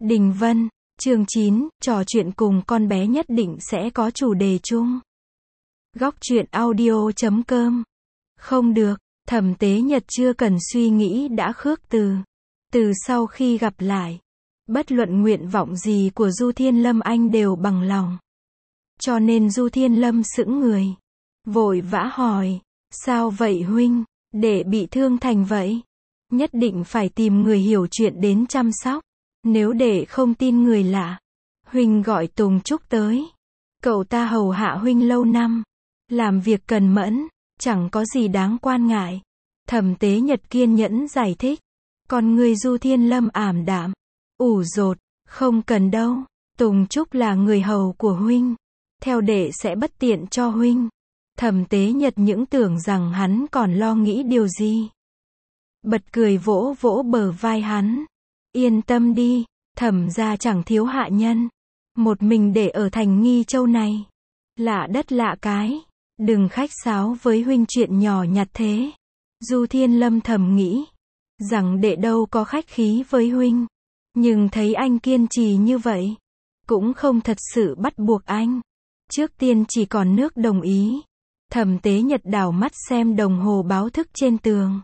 Đình Vân, chương 9, trò chuyện cùng con bé nhất định sẽ có chủ đề chung. Góc truyện audio.com. Không được, Thẩm Tế Nhật chưa cần suy nghĩ đã khước từ. Từ sau khi gặp lại, bất luận nguyện vọng gì của Du Thiên Lâm anh đều bằng lòng. Cho nên Du Thiên Lâm sững người, vội vã hỏi, sao vậy huynh, để bị thương thành vậy? Nhất định phải tìm người hiểu chuyện đến chăm sóc. Nếu để không tin người lạ, huynh gọi Tùng Trúc tới. Cậu ta hầu hạ huynh lâu năm, làm việc cần mẫn, chẳng có gì đáng quan ngại. Thẩm Tế Nhật kiên nhẫn giải thích. Còn người Du Thiên Lâm ảm đạm, ủ rột, không cần đâu. Tùng Trúc là người hầu của huynh, theo đệ sẽ bất tiện cho huynh. Thẩm Tế Nhật những tưởng rằng hắn còn lo nghĩ điều gì. Bật cười vỗ vỗ bờ vai hắn. Yên tâm đi, Thẩm gia chẳng thiếu hạ nhân. Một mình để ở thành Nghi Châu này. Lạ đất lạ cái. Đừng khách sáo với huynh chuyện nhỏ nhặt thế. Du Thiên Lâm thầm nghĩ rằng đệ đâu có khách khí với huynh. Nhưng thấy anh kiên trì như vậy, cũng không thật sự bắt buộc anh. Trước tiên chỉ còn nước đồng ý. Thẩm Tế Nhật đảo mắt xem đồng hồ báo thức trên tường.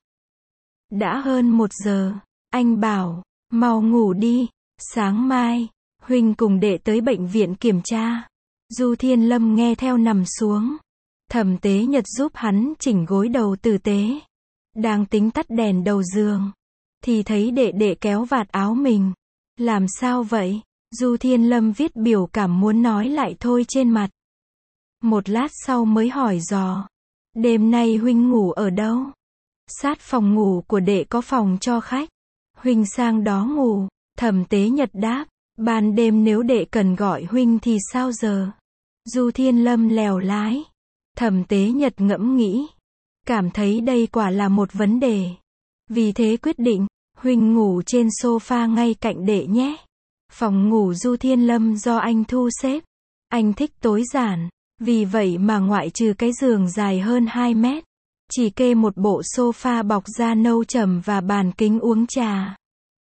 Đã hơn 1 giờ, anh bảo, mau ngủ đi, sáng mai, huynh cùng đệ tới bệnh viện kiểm tra. Du Thiên Lâm nghe theo nằm xuống. Thẩm Tế Nhật giúp hắn chỉnh gối đầu tử tế. Đang tính tắt đèn đầu giường, thì thấy đệ đệ kéo vạt áo mình. Làm sao vậy? Du Thiên Lâm viết biểu cảm muốn nói lại thôi trên mặt. Một lát sau mới hỏi dò. Đêm nay huynh ngủ ở đâu? Sát phòng ngủ của đệ có phòng cho khách. Huynh sang đó ngủ. Thẩm Tế Nhật đáp. Ban đêm nếu đệ cần gọi huynh thì sao giờ? Du Thiên Lâm lèo lái. Thẩm Tế Nhật ngẫm nghĩ. Cảm thấy đây quả là một vấn đề. Vì thế quyết định, huynh ngủ trên sofa ngay cạnh đệ nhé. Phòng ngủ Du Thiên Lâm do anh thu xếp. Anh thích tối giản. Vì vậy mà ngoại trừ cái giường dài hơn 2 mét, chỉ kê một bộ sofa bọc da nâu trầm và bàn kính uống trà.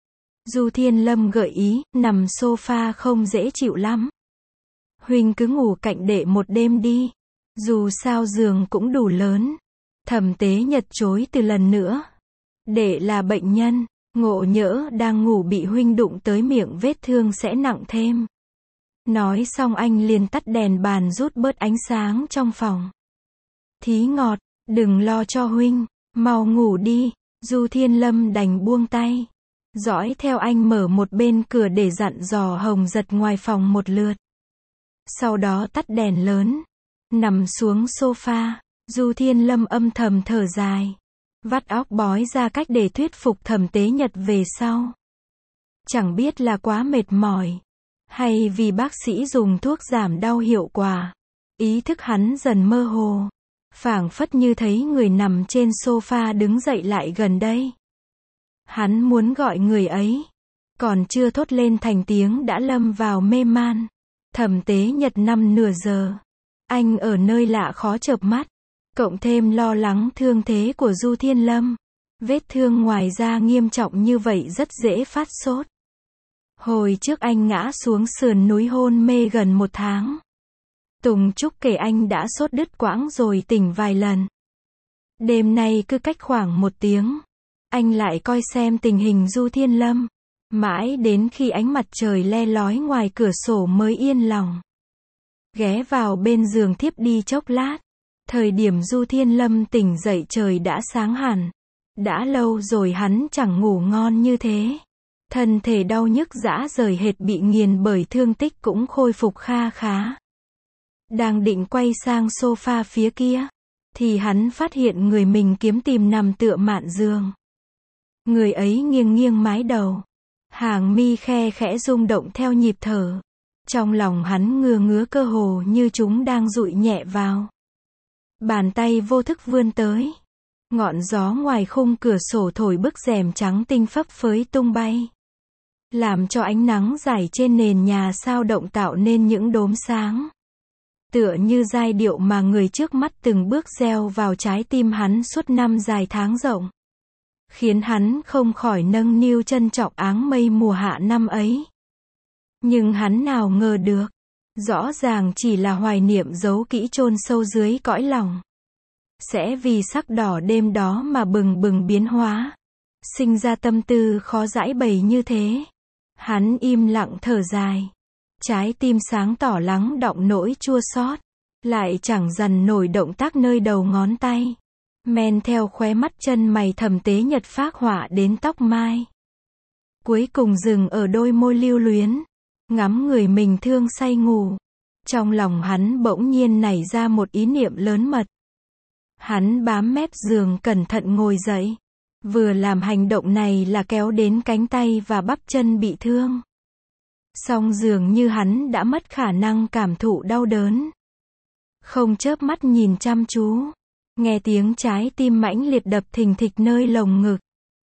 Du Thiên Lâm gợi ý, nằm sofa không dễ chịu lắm. Huynh cứ ngủ cạnh đệ một đêm đi. Dù sao giường cũng đủ lớn. Thẩm Tế Nhật chối từ lần nữa. Đệ là bệnh nhân, ngộ nhỡ đang ngủ bị huynh đụng tới miệng vết thương sẽ nặng thêm. Nói xong anh liền tắt đèn bàn rút bớt ánh sáng trong phòng. Thí ngọt, đừng lo cho huynh, mau ngủ đi. Du Thiên Lâm đành buông tay. Dõi theo anh mở một bên cửa để dặn dò Hồng Giật ngoài phòng một lượt. Sau đó tắt đèn lớn. Nằm xuống sofa, Du Thiên Lâm âm thầm thở dài. Vắt óc bói ra cách để thuyết phục Thẩm Tế Nhật về sau. Chẳng biết là quá mệt mỏi, hay vì bác sĩ dùng thuốc giảm đau hiệu quả. Ý thức hắn dần mơ hồ. Phảng phất như thấy người nằm trên sofa đứng dậy lại gần đây. Hắn muốn gọi người ấy. Còn chưa thốt lên thành tiếng đã lâm vào mê man. Thẩm Tế Nhật nằm nửa giờ. Anh ở nơi lạ khó chợp mắt. Cộng thêm lo lắng thương thế của Du Thiên Lâm. Vết thương ngoài da nghiêm trọng như vậy rất dễ phát sốt. Hồi trước anh ngã xuống sườn núi hôn mê gần 1 tháng. Tùng Trúc kể anh đã sốt đứt quãng rồi tỉnh vài lần. Đêm nay cứ cách khoảng 1 tiếng, anh lại coi xem tình hình Du Thiên Lâm. Mãi đến khi ánh mặt trời le lói ngoài cửa sổ mới yên lòng. Ghé vào bên giường thiếp đi chốc lát. Thời điểm Du Thiên Lâm tỉnh dậy trời đã sáng hẳn. Đã lâu rồi hắn chẳng ngủ ngon như thế. Thân thể đau nhức rã rời hệt bị nghiền bởi thương tích cũng khôi phục kha khá. Đang định quay sang sofa phía kia, thì hắn phát hiện người mình kiếm tìm nằm tựa mạn giường. Người ấy nghiêng nghiêng mái đầu. Hàng mi khe khẽ rung động theo nhịp thở. Trong lòng hắn ngứa ngứa cơ hồ như chúng đang dụi nhẹ vào. Bàn tay vô thức vươn tới. Ngọn gió ngoài khung cửa sổ thổi bức rèm trắng tinh phấp phới tung bay. Làm cho ánh nắng rải trên nền nhà sao động tạo nên những đốm sáng. Tựa như giai điệu mà người trước mắt từng bước gieo vào trái tim hắn suốt năm dài tháng rộng. Khiến hắn không khỏi nâng niu trân trọng áng mây mùa hạ năm ấy. Nhưng hắn nào ngờ được, rõ ràng chỉ là hoài niệm giấu kỹ chôn sâu dưới cõi lòng, sẽ vì sắc đỏ đêm đó mà bừng bừng biến hóa, sinh ra tâm tư khó giải bày như thế. Hắn im lặng thở dài, trái tim sáng tỏ lắng đọng nỗi chua xót, lại chẳng dằn nổi động tác nơi đầu ngón tay, men theo khóe mắt chân mày Thẩm Tế Nhật phác họa đến tóc mai. Cuối cùng dừng ở đôi môi lưu luyến, ngắm người mình thương say ngủ. Trong lòng hắn bỗng nhiên nảy ra một ý niệm lớn mật. Hắn bám mép giường cẩn thận ngồi dậy. Vừa làm hành động này là kéo đến cánh tay và bắp chân bị thương. Song dường như hắn đã mất khả năng cảm thụ đau đớn. Không chớp mắt nhìn chăm chú, nghe tiếng trái tim mãnh liệt đập thình thịch nơi lồng ngực.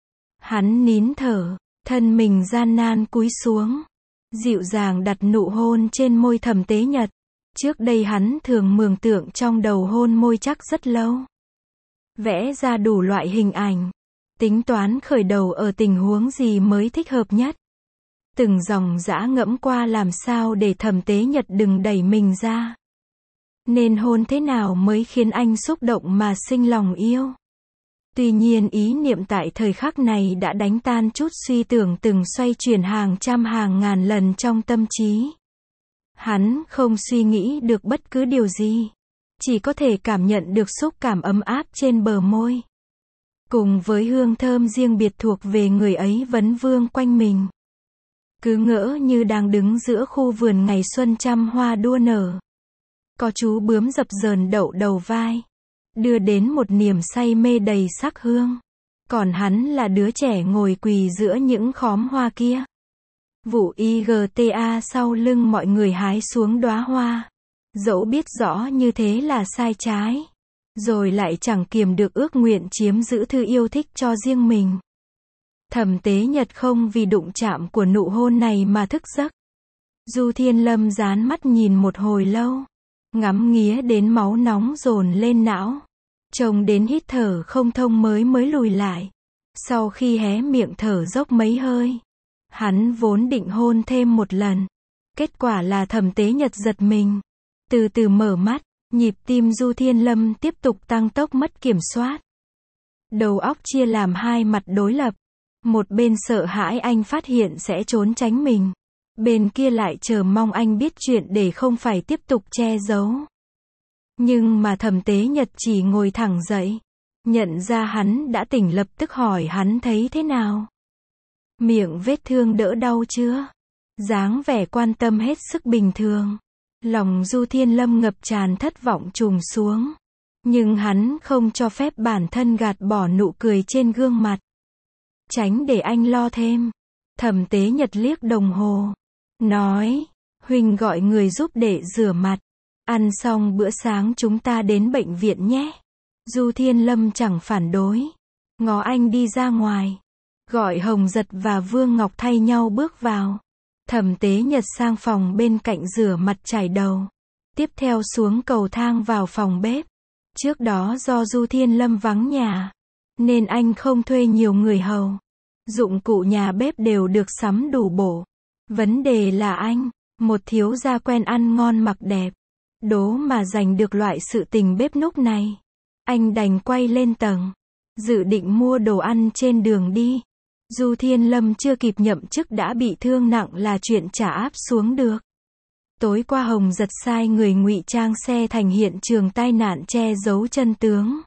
Hắn nín thở, thân mình gian nan cúi xuống, dịu dàng đặt nụ hôn trên môi Thẩm Tế Nhật. Trước đây hắn thường mường tượng trong đầu hôn môi chắc rất lâu, vẽ ra đủ loại hình ảnh, tính toán khởi đầu ở tình huống gì mới thích hợp nhất. Từng dòng dã ngẫm qua làm sao để Thẩm Tế Nhật đừng đẩy mình ra. Nên hôn thế nào mới khiến anh xúc động mà sinh lòng yêu. Tuy nhiên ý niệm tại thời khắc này đã đánh tan chút suy tưởng từng xoay chuyển hàng trăm hàng ngàn lần trong tâm trí. Hắn không suy nghĩ được bất cứ điều gì, chỉ có thể cảm nhận được xúc cảm ấm áp trên bờ môi, cùng với hương thơm riêng biệt thuộc về người ấy vấn vương quanh mình. Cứ ngỡ như đang đứng giữa khu vườn ngày xuân trăm hoa đua nở. Có chú bướm dập dờn đậu đầu vai, đưa đến một niềm say mê đầy sắc hương. Còn hắn là đứa trẻ ngồi quỳ giữa những khóm hoa kia. Vụ IGTA sau lưng mọi người hái xuống đóa hoa. Dẫu biết rõ như thế là sai trái, rồi lại chẳng kiềm được ước nguyện chiếm giữ thứ yêu thích cho riêng mình. Thẩm Tế Nhật không vì đụng chạm của nụ hôn này mà thức giấc. Du Thiên Lâm dán mắt nhìn một hồi lâu, ngắm nghía đến máu nóng dồn lên não, trông đến hít thở không thông mới lùi lại. Sau khi hé miệng thở dốc mấy hơi, hắn vốn định hôn thêm một lần. Kết quả là Thẩm Tế Nhật giật mình, từ từ mở mắt, nhịp tim Du Thiên Lâm tiếp tục tăng tốc mất kiểm soát. Đầu óc chia làm hai mặt đối lập. Một bên sợ hãi anh phát hiện sẽ trốn tránh mình, bên kia lại chờ mong anh biết chuyện để không phải tiếp tục che giấu. Nhưng mà Thẩm Tế Nhật chỉ ngồi thẳng dậy, nhận ra hắn đã tỉnh lập tức hỏi hắn thấy thế nào. Miệng vết thương đỡ đau chưa? Dáng vẻ quan tâm hết sức bình thường. Lòng Du Thiên Lâm ngập tràn thất vọng trùng xuống. Nhưng hắn không cho phép bản thân gạt bỏ nụ cười trên gương mặt. Tránh để anh lo thêm. Thẩm Tế Nhật liếc đồng hồ, nói, huynh gọi người giúp để rửa mặt. Ăn xong bữa sáng chúng ta đến bệnh viện nhé. Du Thiên Lâm chẳng phản đối, ngó anh đi ra ngoài, gọi Hồng Giật và Vương Ngọc thay nhau bước vào. Thẩm Tế Nhật sang phòng bên cạnh rửa mặt chải đầu, tiếp theo xuống cầu thang vào phòng bếp. Trước đó do Du Thiên Lâm vắng nhà, nên anh không thuê nhiều người hầu. Dụng cụ nhà bếp đều được sắm đủ bổ. Vấn đề là anh, một thiếu gia quen ăn ngon mặc đẹp, đố mà giành được loại sự tình bếp núc này. Anh đành quay lên tầng, dự định mua đồ ăn trên đường đi. Du Thiên Lâm chưa kịp nhậm chức đã bị thương nặng là chuyện chả áp xuống được. Tối qua Hồng Giật sai người ngụy trang xe thành hiện trường tai nạn che giấu chân tướng.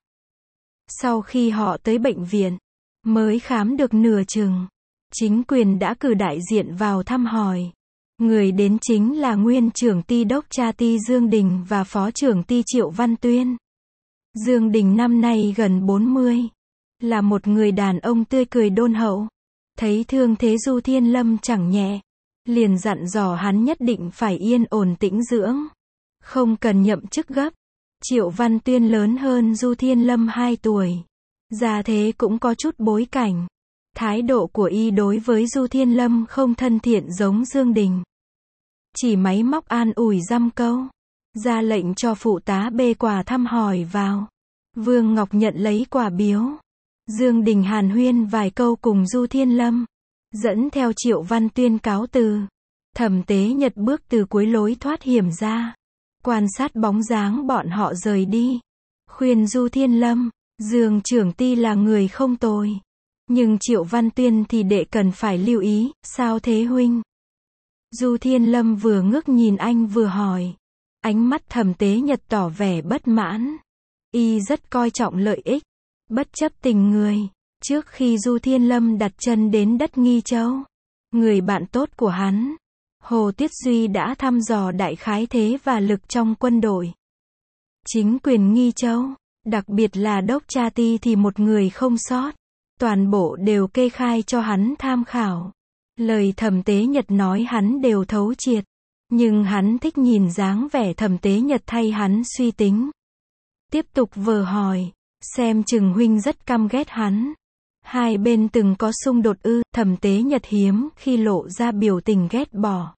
Sau khi họ tới bệnh viện, mới khám được nửa chừng, chính quyền đã cử đại diện vào thăm hỏi. Người đến chính là nguyên trưởng ty đốc tra ty Dương Đình và phó trưởng ty Triệu Văn Tuyên. Dương Đình năm nay gần 40, là một người đàn ông tươi cười đôn hậu. Thấy thương thế Du Thiên Lâm chẳng nhẹ, liền dặn dò hắn nhất định phải yên ổn tĩnh dưỡng, không cần nhậm chức gấp. Triệu Văn Tuyên lớn hơn Du Thiên Lâm 2 tuổi, gia thế cũng có chút bối cảnh. Thái độ của y đối với Du Thiên Lâm không thân thiện giống Dương Đình, chỉ máy móc an ủi dăm câu, ra lệnh cho phụ tá bê quà thăm hỏi vào. Vương Ngọc nhận lấy quà biếu. Dương Đình hàn huyên vài câu cùng Du Thiên Lâm, dẫn theo Triệu Văn Tuyên cáo từ. Thẩm Tế Nhật bước từ cuối lối thoát hiểm ra, quan sát bóng dáng bọn họ rời đi. Khuyên Du Thiên Lâm, Dương trưởng ty là người không tồi. Nhưng Triệu Văn Tuyên thì đệ cần phải lưu ý, sao thế huynh? Du Thiên Lâm vừa ngước nhìn anh vừa hỏi. Ánh mắt Thẩm Tế Nhật tỏ vẻ bất mãn. Y rất coi trọng lợi ích, bất chấp tình người. Trước khi Du Thiên Lâm đặt chân đến đất Nghi Châu, người bạn tốt của hắn, Hồ Tiết Duy đã thăm dò đại khái thế và lực trong quân đội. Chính quyền Nghi Châu, đặc biệt là Đốc Cha Ti thì một người không sót. Toàn bộ đều kê khai cho hắn tham khảo. Lời Thẩm Tế Nhật nói hắn đều thấu triệt. Nhưng hắn thích nhìn dáng vẻ Thẩm Tế Nhật thay hắn suy tính. Tiếp tục vờ hỏi, xem chừng huynh rất căm ghét hắn. Hai bên từng có xung đột ư? Thẩm Tế Nhật hiếm khi lộ ra biểu tình ghét bỏ.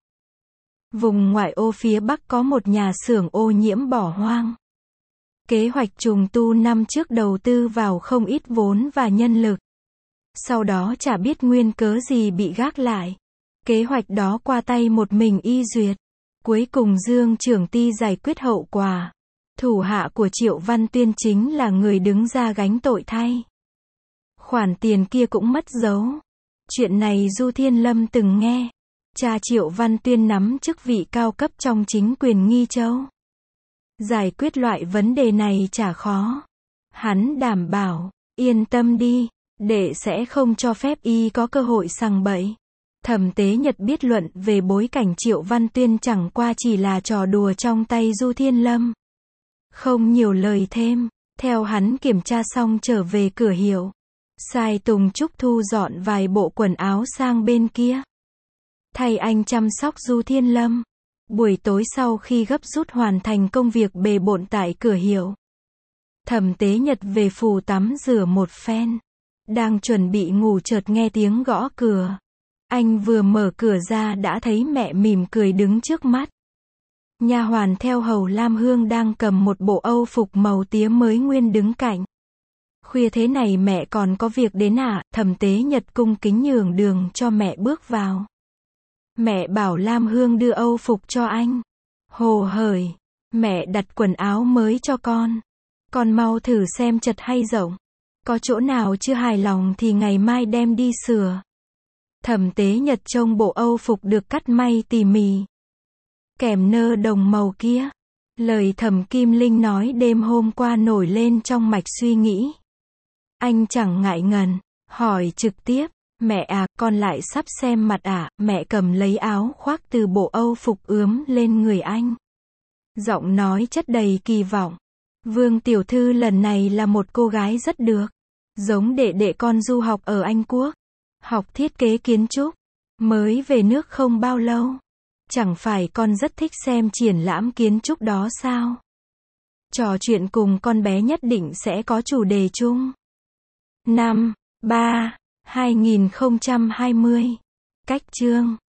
Vùng ngoại ô phía Bắc có một nhà xưởng ô nhiễm bỏ hoang. Kế hoạch trùng tu năm trước đầu tư vào không ít vốn và nhân lực. Sau đó chả biết nguyên cớ gì bị gác lại. Kế hoạch đó qua tay một mình y duyệt. Cuối cùng Dương trưởng ty giải quyết hậu quả. Thủ hạ của Triệu Văn Tuyên chính là người đứng ra gánh tội thay. Khoản tiền kia cũng mất dấu. Chuyện này Du Thiên Lâm từng nghe. Cha Triệu Văn Tuyên nắm chức vị cao cấp trong chính quyền Nghi Châu. Giải quyết loại vấn đề này chả khó. Hắn đảm bảo, yên tâm đi, đệ sẽ không cho phép y có cơ hội sằng bậy. Thẩm Tế Nhật biết luận về bối cảnh Triệu Văn Tuyên chẳng qua chỉ là trò đùa trong tay Du Thiên Lâm. Không nhiều lời thêm, theo hắn kiểm tra xong trở về cửa hiệu. Sai Tùng Trúc thu dọn vài bộ quần áo sang bên kia. Thay anh chăm sóc Du Thiên Lâm. Buổi tối sau khi gấp rút hoàn thành công việc bề bộn tại cửa hiệu, Thẩm Tế Nhật về phủ tắm rửa một phen. Đang chuẩn bị ngủ chợt nghe tiếng gõ cửa. Anh vừa mở cửa ra đã thấy mẹ mỉm cười đứng trước mắt. Nha hoàn theo hầu Lam Hương đang cầm một bộ âu phục màu tía mới nguyên đứng cạnh. Khuya thế này mẹ còn có việc đến à? Thẩm Tế Nhật cung kính nhường đường cho mẹ bước vào. Mẹ bảo Lam Hương đưa âu phục cho anh. Hồ hởi, mẹ đặt quần áo mới cho con. Con mau thử xem chật hay rộng. Có chỗ nào chưa hài lòng thì ngày mai đem đi sửa. Thẩm Tế Nhật trông bộ âu phục được cắt may tỉ mỉ, kèm nơ đồng màu kia. Lời Thẩm Kim Linh nói đêm hôm qua nổi lên trong mạch suy nghĩ. Anh chẳng ngại ngần, hỏi trực tiếp. Mẹ à, con lại sắp xem mặt à? Mẹ cầm lấy áo khoác từ bộ âu phục ướm lên người anh. Giọng nói chất đầy kỳ vọng. Vương tiểu thư lần này là một cô gái rất được. Giống đệ đệ con du học ở Anh Quốc. Học thiết kế kiến trúc. Mới về nước không bao lâu. Chẳng phải con rất thích xem triển lãm kiến trúc đó sao? Trò chuyện cùng con bé nhất định sẽ có chủ đề chung. 5/3/2020. Cách chương